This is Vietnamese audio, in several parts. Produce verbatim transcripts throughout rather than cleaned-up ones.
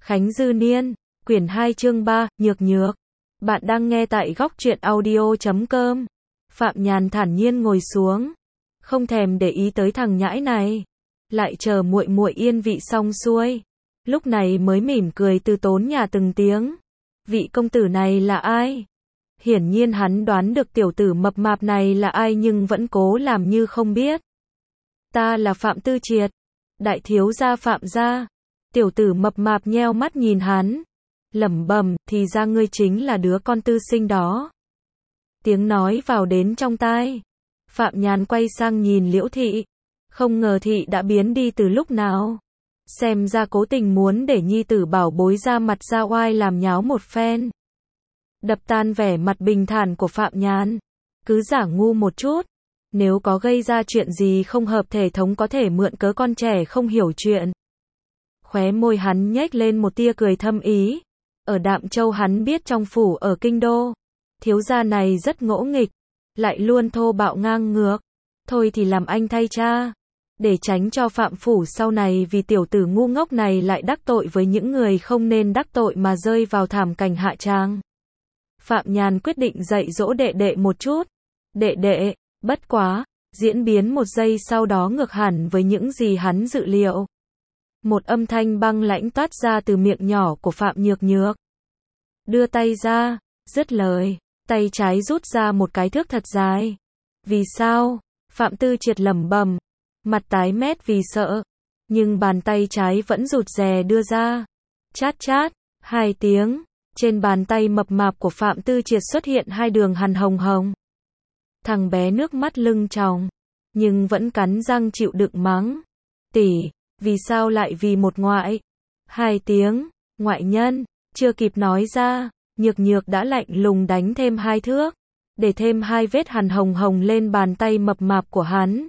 Khánh Dư Niên, quyển hai chương ba, Nhược Nhược. Bạn đang nghe tại góc truyện audio chấm com. Phạm Nhàn thản nhiên ngồi xuống, không thèm để ý tới thằng nhãi này, lại chờ muội muội yên vị xong xuôi, lúc này mới mỉm cười từ tốn nhà từng tiếng. Vị công tử này là ai? Hiển nhiên hắn đoán được tiểu tử mập mạp này là ai nhưng vẫn cố làm như không biết. Ta là Phạm Tư Triệt, đại thiếu gia Phạm gia. Tiểu tử mập mạp nheo mắt nhìn hắn, lẩm bẩm, thì ra ngươi chính là đứa con tư sinh đó. Tiếng nói vào đến trong tai. Phạm Nhàn quay sang nhìn Liễu Thị, không ngờ Thị đã biến đi từ lúc nào. Xem ra cố tình muốn để nhi tử bảo bối ra mặt ra oai làm nháo một phen. Đập tan vẻ mặt bình thản của Phạm Nhàn, cứ giả ngu một chút. Nếu có gây ra chuyện gì không hợp thể thống có thể mượn cớ con trẻ không hiểu chuyện. Khóe môi hắn nhếch lên một tia cười thâm ý. Ở Đạm Châu hắn biết trong phủ ở Kinh Đô, thiếu gia này rất ngỗ nghịch, lại luôn thô bạo ngang ngược. Thôi thì làm anh thay cha, để tránh cho Phạm phủ sau này vì tiểu tử ngu ngốc này lại đắc tội với những người không nên đắc tội mà rơi vào thảm cảnh hạ tràng. Phạm Nhàn quyết định dạy dỗ đệ đệ một chút. Đệ đệ, bất quá, diễn biến một giây sau đó ngược hẳn với những gì hắn dự liệu. Một âm thanh băng lãnh toát ra từ miệng nhỏ của Phạm Nhược Nhược. Đưa tay ra, dứt lời, tay trái rút ra một cái thước thật dài. Vì sao? Phạm Tư Triệt lẩm bẩm, mặt tái mét vì sợ, nhưng bàn tay trái vẫn rụt rè đưa ra. Chát chát, hai tiếng, trên bàn tay mập mạp của Phạm Tư Triệt xuất hiện hai đường hằn hồng hồng. Thằng bé nước mắt lưng tròng, nhưng vẫn cắn răng chịu đựng mắng. Tỷ, vì sao lại vì một ngoại? Hai tiếng, ngoại nhân, chưa kịp nói ra, Nhược Nhược đã lạnh lùng đánh thêm hai thước, để thêm hai vết hằn hồng hồng lên bàn tay mập mạp của hắn.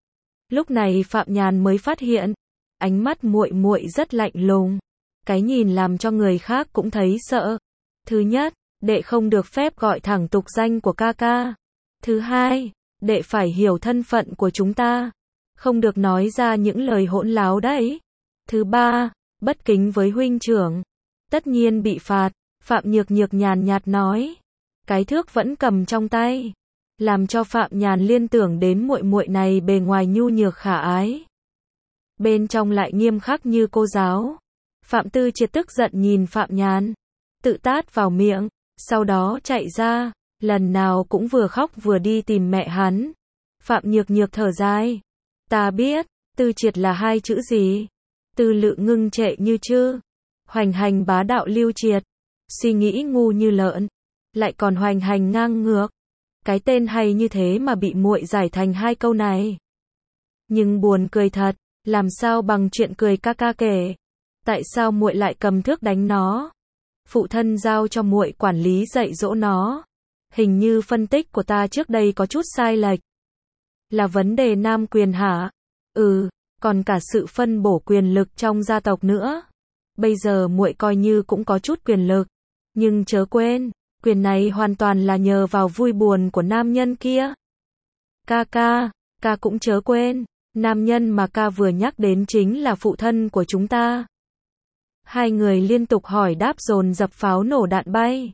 Lúc này Phạm Nhàn mới phát hiện, ánh mắt muội muội rất lạnh lùng, cái nhìn làm cho người khác cũng thấy sợ. Thứ nhất, đệ không được phép gọi thẳng tục danh của ca ca. Thứ hai, đệ phải hiểu thân phận của chúng ta, không được nói ra những lời hỗn láo đấy. Thứ ba, bất kính với huynh trưởng, tất nhiên bị phạt. Phạm Nhược Nhược nhàn nhạt nói, cái thước vẫn cầm trong tay, làm cho Phạm Nhàn liên tưởng đến muội muội này bề ngoài nhu nhược khả ái, bên trong lại nghiêm khắc như cô giáo. Phạm Tư Triệt tức giận nhìn Phạm Nhàn, tự tát vào miệng, sau đó chạy ra, lần nào cũng vừa khóc vừa đi tìm mẹ hắn. Phạm Nhược Nhược thở dài, ta biết, Tư Triệt là hai chữ gì? Tư Lự ngưng trệ như chứ, hoành hành bá đạo lưu triệt, suy nghĩ ngu như lợn, lại còn hoành hành ngang ngược. Cái tên hay như thế mà bị muội giải thành hai câu này. Nhưng buồn cười thật, làm sao bằng chuyện cười ca ca kể. Tại sao muội lại cầm thước đánh nó? Phụ thân giao cho muội quản lý dạy dỗ nó. Hình như phân tích của ta trước đây có chút sai lệch. Là vấn đề nam quyền hả? Ừ, còn cả sự phân bổ quyền lực trong gia tộc nữa. Bây giờ muội coi như cũng có chút quyền lực, nhưng chớ quên, quyền này hoàn toàn là nhờ vào vui buồn của nam nhân kia. Ca ca, ca cũng chớ quên, nam nhân mà ca vừa nhắc đến chính là phụ thân của chúng ta. Hai người liên tục hỏi đáp dồn dập pháo nổ đạn bay.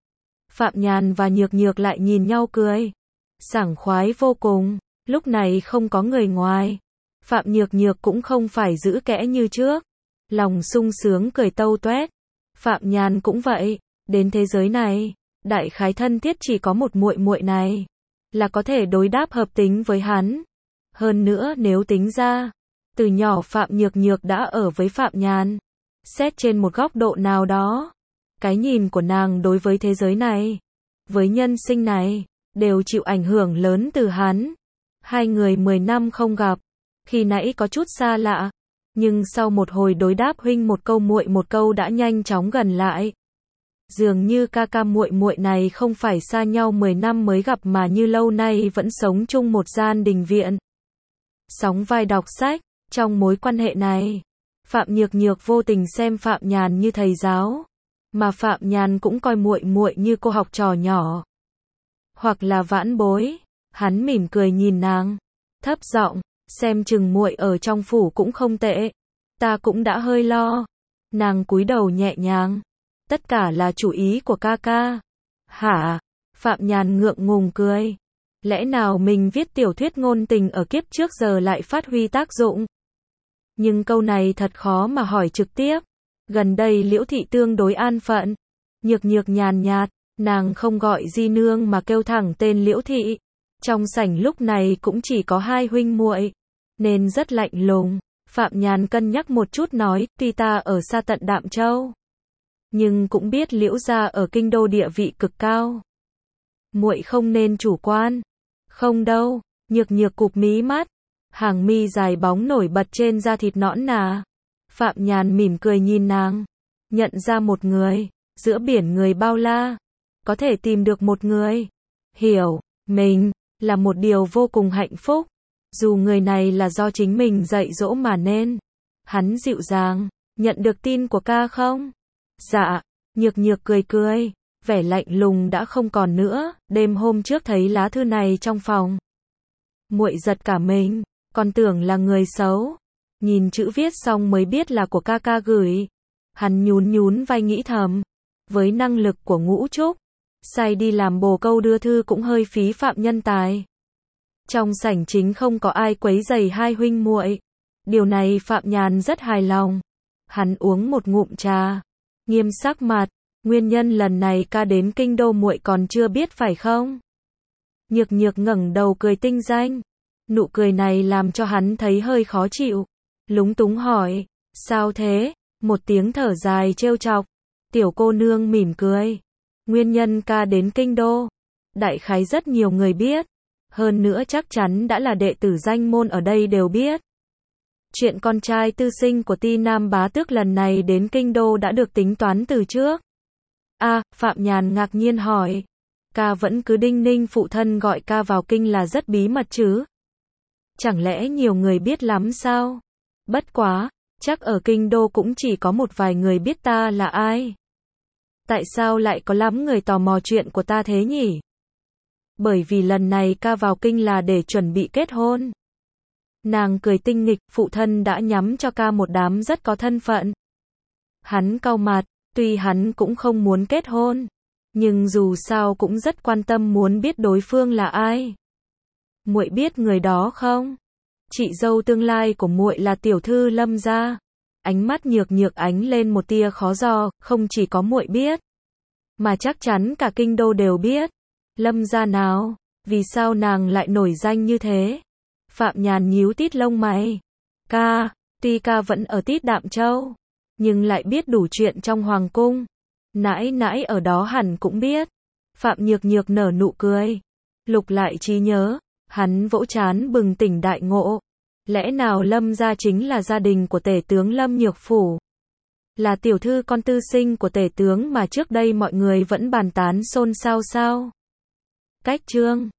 Phạm Nhàn và Nhược Nhược lại nhìn nhau cười, sảng khoái vô cùng. Lúc này không có người ngoài, Phạm Nhược Nhược cũng không phải giữ kẽ như trước, lòng sung sướng cười tâu toét. Phạm Nhàn cũng vậy, đến thế giới này, đại khái thân thiết chỉ có một muội muội này, là có thể đối đáp hợp tính với hắn. Hơn nữa nếu tính ra, từ nhỏ Phạm Nhược Nhược đã ở với Phạm Nhàn. Xét trên một góc độ nào đó, cái nhìn của nàng đối với thế giới này, với nhân sinh này, đều chịu ảnh hưởng lớn từ hắn. Hai người mười năm không gặp, khi nãy có chút xa lạ, nhưng sau một hồi đối đáp huynh một câu muội một câu đã nhanh chóng gần lại. Dường như ca ca muội muội này không phải xa nhau mười năm mới gặp mà như lâu nay vẫn sống chung một gian đình viện, sóng vai đọc sách. Trong mối quan hệ này, Phạm Nhược Nhược vô tình xem Phạm Nhàn như thầy giáo, mà Phạm Nhàn cũng coi muội muội như cô học trò nhỏ, hoặc là vãn bối. Hắn mỉm cười nhìn nàng, thấp giọng, xem chừng muội ở trong phủ cũng không tệ, ta cũng đã hơi lo. Nàng cúi đầu nhẹ nhàng. Tất cả là chủ ý của ca ca. Hả? Phạm Nhàn ngượng ngùng cười. Lẽ nào mình viết tiểu thuyết ngôn tình ở kiếp trước giờ lại phát huy tác dụng? Nhưng câu này thật khó mà hỏi trực tiếp. Gần đây Liễu Thị tương đối an phận. Nhược Nhược nhàn nhạt, nàng không gọi di nương mà kêu thẳng tên Liễu Thị. Trong sảnh lúc này cũng chỉ có hai huynh muội, nên rất lạnh lùng. Phạm Nhàn cân nhắc một chút nói, tuy ta ở xa tận Đạm Châu, nhưng cũng biết Liễu gia ở kinh đô địa vị cực cao. Muội không nên chủ quan. Không đâu. Nhược Nhược cụp mí mắt, hàng mi dài bóng nổi bật trên da thịt nõn nà. Phạm Nhàn mỉm cười nhìn nàng, nhận ra một người, giữa biển người bao la, có thể tìm được một người hiểu mình là một điều vô cùng hạnh phúc. Dù người này là do chính mình dạy dỗ mà nên. Hắn dịu dàng, nhận được tin của ca không? Dạ. Nhược Nhược cười cười, vẻ lạnh lùng đã không còn nữa. Đêm hôm trước thấy lá thư này trong phòng, muội giật cả mình, còn tưởng là người xấu. Nhìn chữ viết xong mới biết là của ca ca gửi. Hắn nhún nhún vai nghĩ thầm, với năng lực của Ngũ Trúc, sai đi làm bồ câu đưa thư cũng hơi phí phạm nhân tài. Trong sảnh chính không có ai quấy rầy hai huynh muội. Điều này Phạm Nhàn rất hài lòng. Hắn uống một ngụm trà, nghiêm sắc mặt, nguyên nhân lần này ca đến kinh đô muội còn chưa biết phải không? Nhược Nhược ngẩng đầu cười tinh danh. Nụ cười này làm cho hắn thấy hơi khó chịu. Lúng túng hỏi, sao thế? Một tiếng thở dài trêu chọc. Tiểu cô nương mỉm cười. Nguyên nhân ca đến kinh đô, đại khái rất nhiều người biết. Hơn nữa chắc chắn đã là đệ tử danh môn ở đây đều biết. Chuyện con trai tư sinh của Ti Nam bá tước lần này đến kinh đô đã được tính toán từ trước. A, à, Phạm Nhàn ngạc nhiên hỏi. Ca vẫn cứ đinh ninh phụ thân gọi ca vào kinh là rất bí mật chứ? Chẳng lẽ nhiều người biết lắm sao? Bất quá, chắc ở kinh đô cũng chỉ có một vài người biết ta là ai. Tại sao lại có lắm người tò mò chuyện của ta thế nhỉ? Bởi vì lần này ca vào kinh là để chuẩn bị kết hôn. Nàng cười tinh nghịch, phụ thân đã nhắm cho ca một đám rất có thân phận. Hắn cau mặt, tuy hắn cũng không muốn kết hôn, nhưng dù sao cũng rất quan tâm muốn biết đối phương là ai. Muội biết người đó không? Chị dâu tương lai của muội là tiểu thư Lâm gia. Ánh mắt Nhược Nhược ánh lên một tia khó dò, không chỉ có muội biết, mà chắc chắn cả kinh đô đều biết. Lâm gia nào? Vì sao nàng lại nổi danh như thế? Phạm Nhàn nhíu tít lông mày. Ca, tuy ca vẫn ở tít Đạm Châu, nhưng lại biết đủ chuyện trong hoàng cung. Nãi nãi ở đó hẳn cũng biết. Phạm Nhược Nhược nở nụ cười. Lục lại trí nhớ, hắn vỗ trán bừng tỉnh đại ngộ. Lẽ nào Lâm gia chính là gia đình của tể tướng Lâm Nhược Phủ? Là tiểu thư con tư sinh của tể tướng mà trước đây mọi người vẫn bàn tán xôn xao sao? Cách chương